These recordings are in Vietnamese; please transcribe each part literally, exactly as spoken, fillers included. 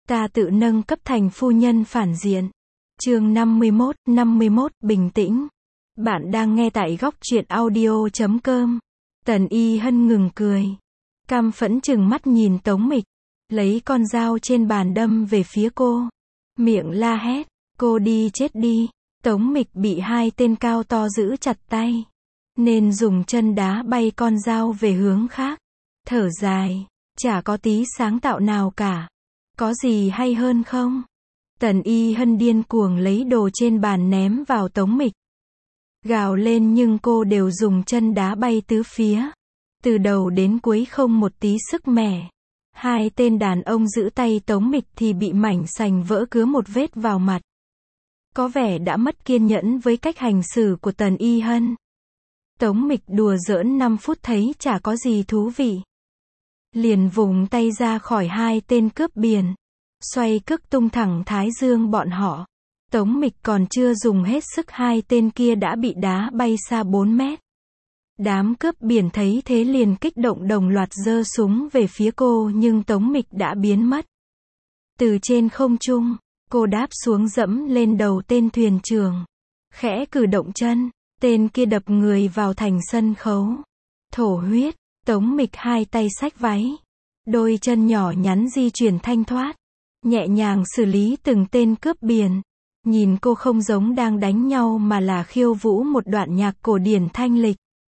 Ta tự nâng cấp thành phu nhân phản diện. Chương năm mươi mốt, năm mươi mốt, bình tĩnh. Bạn đang nghe tại góc truyện audio chấm com. Tần Y Hân ngừng cười. Căm phẫn chừng mắt nhìn Tống Mịch. Lấy con dao trên bàn đâm về phía cô. Miệng la hét. Cô đi chết đi. Tống Mịch bị hai tên cao to giữ chặt tay. Nên dùng chân đá bay con dao về hướng khác. Thở dài. Chả có tí sáng tạo nào cả. Có gì hay hơn không? Tần Y Hân điên cuồng lấy đồ trên bàn ném vào Tống Mịch. Gào lên nhưng cô đều dùng chân đá bay tứ phía. Từ đầu đến cuối không một tí sức mẻ. Hai tên đàn ông giữ tay Tống Mịch thì bị mảnh sành vỡ cứa một vết vào mặt. Có vẻ đã mất kiên nhẫn với cách hành xử của Tần Y Hân. Tống Mịch đùa giỡn năm phút thấy chả có gì thú vị. Liền vùng tay ra khỏi hai tên cướp biển. Xoay cước tung thẳng thái dương bọn họ. Tống Mịch còn chưa dùng hết sức hai tên kia đã bị đá bay xa bốn mét. Đám cướp biển thấy thế liền kích động đồng loạt giơ súng về phía cô nhưng Tống Mịch đã biến mất. Từ trên không trung, cô đáp xuống dẫm lên đầu tên thuyền trưởng. Khẽ cử động chân, tên kia đập người vào thành sân khấu. Thổ huyết, Tống Mịch hai tay xách váy. Đôi chân nhỏ nhắn di chuyển thanh thoát. Nhẹ nhàng xử lý từng tên cướp biển. Nhìn cô không giống đang đánh nhau mà là khiêu vũ một đoạn nhạc cổ điển thanh lịch.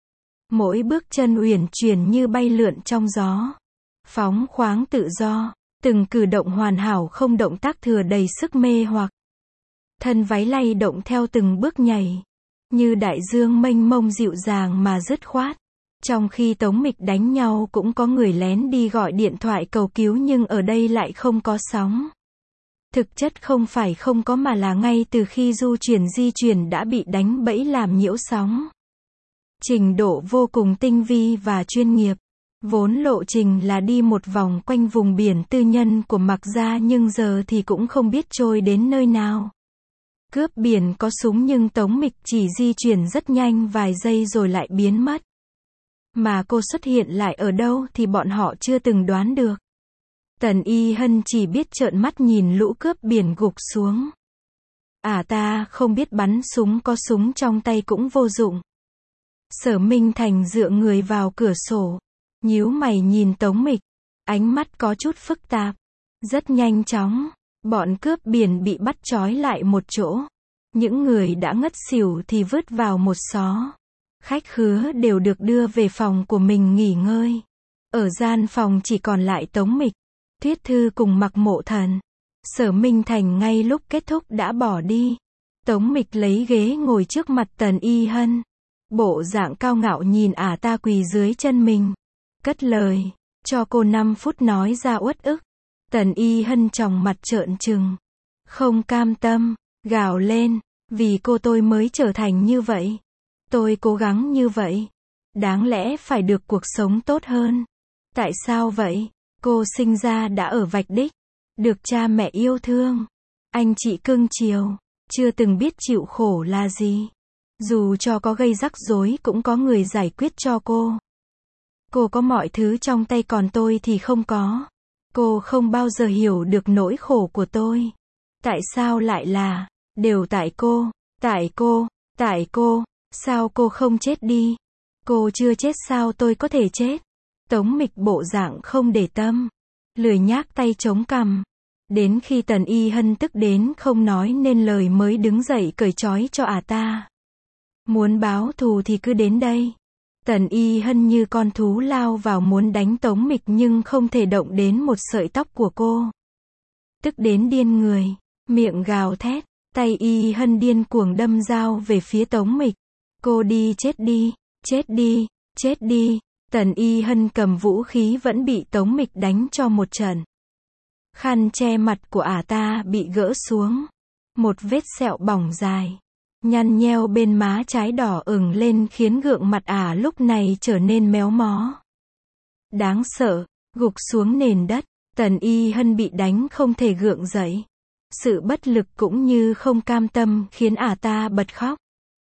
Mỗi bước chân uyển chuyển như bay lượn trong gió. Phóng khoáng tự do. Từng cử động hoàn hảo không động tác thừa đầy sức mê hoặc. Thân váy lay động theo từng bước nhảy. Như đại dương mênh mông dịu dàng mà dứt khoát. Trong khi Tống Mịch đánh nhau cũng có người lén đi gọi điện thoại cầu cứu nhưng ở đây lại không có sóng. Thực chất không phải không có mà là ngay từ khi du chuyển di chuyển đã bị đánh bẫy làm nhiễu sóng. Trình độ vô cùng tinh vi và chuyên nghiệp. Vốn lộ trình là đi một vòng quanh vùng biển tư nhân của Mạc Gia nhưng giờ thì cũng không biết trôi đến nơi nào. Cướp biển có súng nhưng Tống Mịch chỉ di chuyển rất nhanh vài giây rồi lại biến mất. Mà cô xuất hiện lại ở đâu thì bọn họ chưa từng đoán được. Tần Y Hân chỉ biết trợn mắt nhìn lũ cướp biển gục xuống. À ta không biết bắn súng, có súng trong tay cũng vô dụng. Sở Minh Thành dựa người vào cửa sổ. Nhíu mày nhìn Tống Mịch. Ánh mắt có chút phức tạp. Rất nhanh chóng, bọn cướp biển bị bắt trói lại một chỗ. Những người đã ngất xỉu thì vứt vào một xó. Khách khứa đều được đưa về phòng của mình nghỉ ngơi. Ở gian phòng chỉ còn lại Tống Mịch, Tuyết Thư cùng Mạc Mộ Thần. Sở Minh Thành ngay lúc kết thúc đã bỏ đi. Tống Mịch lấy ghế ngồi trước mặt Tần Y Hân. Bộ dạng cao ngạo nhìn ả ta quỳ dưới chân mình. Cất lời, cho cô năm phút nói ra uất ức. Tần Y Hân tròng mặt trợn trừng. Không cam tâm, gào lên, vì cô tôi mới trở thành như vậy. Tôi cố gắng như vậy. Đáng lẽ phải được cuộc sống tốt hơn. Tại sao vậy? Cô sinh ra đã ở vạch đích. Được cha mẹ yêu thương. Anh chị cưng chiều. Chưa từng biết chịu khổ là gì. Dù cho có gây rắc rối cũng có người giải quyết cho cô. Cô có mọi thứ trong tay còn tôi thì không có. Cô không bao giờ hiểu được nỗi khổ của tôi. Tại sao lại là, đều tại cô, tại cô, tại cô. Sao cô không chết đi? Cô chưa chết sao tôi có thể chết? Tống Mịch bộ dạng không để tâm. Lười nhác tay chống cằm. Đến khi Tần Y Hân tức đến không nói nên lời mới đứng dậy cởi trói cho ả ta. Muốn báo thù thì cứ đến đây. Tần Y Hân như con thú lao vào muốn đánh Tống Mịch nhưng không thể động đến một sợi tóc của cô. Tức đến điên người. Miệng gào thét. Tay Y Hân điên cuồng đâm dao về phía Tống Mịch. Cô đi chết đi, chết đi, chết đi. Tần Y Hân cầm vũ khí vẫn bị Tống Mịch đánh cho một trận. Khăn che mặt của ả ta bị gỡ xuống. Một vết sẹo bỏng dài, nhăn nheo bên má trái đỏ ửng lên khiến gượng mặt ả lúc này trở nên méo mó. Đáng sợ, gục xuống nền đất. Tần Y Hân bị đánh không thể gượng dậy. Sự bất lực cũng như không cam tâm khiến ả ta bật khóc.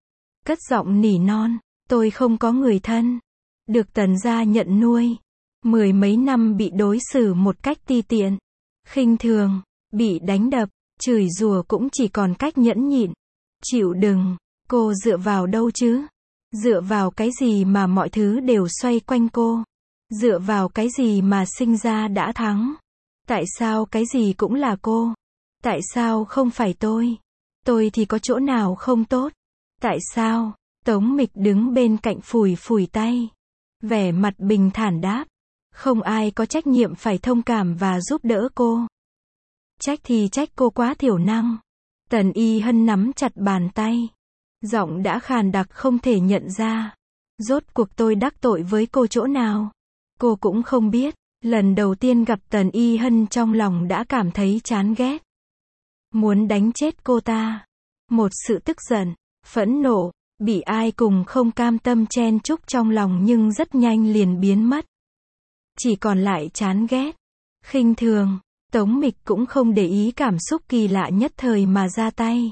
Cất giọng nỉ non, tôi không có người thân. Được Tần gia nhận nuôi. Mười mấy năm bị đối xử một cách ti tiện, khinh thường. Bị đánh đập, chửi rủa cũng chỉ còn cách nhẫn nhịn, chịu đựng. Cô dựa vào đâu chứ? Dựa vào cái gì mà mọi thứ đều xoay quanh cô? Dựa vào cái gì mà sinh ra đã thắng? Tại sao cái gì cũng là cô? Tại sao không phải tôi? Tôi thì có chỗ nào không tốt? Tại sao? Tống Mịch đứng bên cạnh phủi phủi tay. Vẻ mặt bình thản đáp. Không ai có trách nhiệm phải thông cảm và giúp đỡ cô. Trách thì trách cô quá thiểu năng. Tần Y Hân nắm chặt bàn tay. Giọng đã khàn đặc không thể nhận ra. Rốt cuộc tôi đắc tội với cô chỗ nào? Cô cũng không biết. Lần đầu tiên gặp Tần Y Hân trong lòng đã cảm thấy chán ghét. Muốn đánh chết cô ta. Một sự tức giận, phẫn nộ, bị ai cùng không cam tâm chen chúc trong lòng nhưng rất nhanh liền biến mất. Chỉ còn lại chán ghét, khinh thường. Tống Mịch cũng không để ý cảm xúc kỳ lạ nhất thời mà ra tay.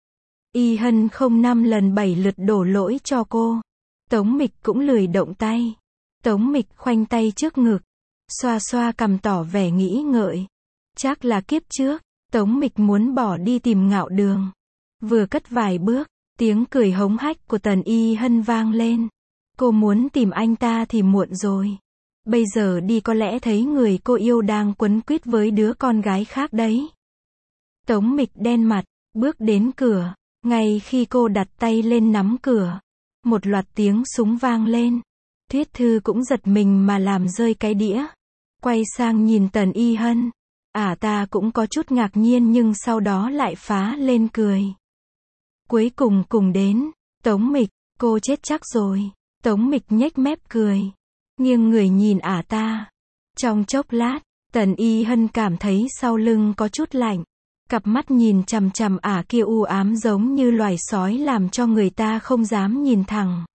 Y Hân không năm lần bảy lượt đổ lỗi cho cô. Tống Mịch cũng lười động tay. Tống Mịch khoanh tay trước ngực, xoa xoa cằm tỏ vẻ nghĩ ngợi. Chắc là kiếp trước, Tống Mịch muốn bỏ đi tìm Ngạo Đường. Vừa cất vài bước, tiếng cười hống hách của Tần Y Hân vang lên. Cô muốn tìm anh ta thì muộn rồi. Bây giờ đi có lẽ thấy người cô yêu đang quấn quýt với đứa con gái khác đấy. Tống Mịch đen mặt, bước đến cửa. Ngay khi cô đặt tay lên nắm cửa, một loạt tiếng súng vang lên. Thuyết Thư cũng giật mình mà làm rơi cái đĩa. Quay sang nhìn Tần Y Hân. Ả à, ta cũng có chút ngạc nhiên nhưng sau đó lại phá lên cười. Cuối cùng cùng đến. Tống Mịch, cô chết chắc rồi. Tống Mịch nhếch mép cười. Nghiêng người nhìn Ả à ta. Trong chốc lát, Tần Y Hân cảm thấy sau lưng có chút lạnh. Cặp mắt nhìn chằm chằm Ả à kia u ám giống như loài sói làm cho người ta không dám nhìn thẳng.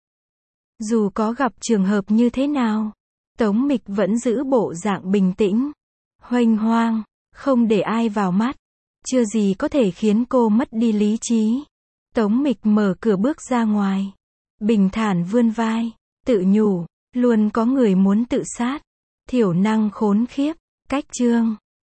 Dù có gặp trường hợp như thế nào, Tống Mịch vẫn giữ bộ dạng bình tĩnh, huênh hoang, không để ai vào mắt. Chưa gì có thể khiến cô mất đi lý trí. Tống Mịch mở cửa bước ra ngoài, bình thản vươn vai, tự nhủ, luôn có người muốn tự sát. Thiểu năng khốn khiếp. Cách chương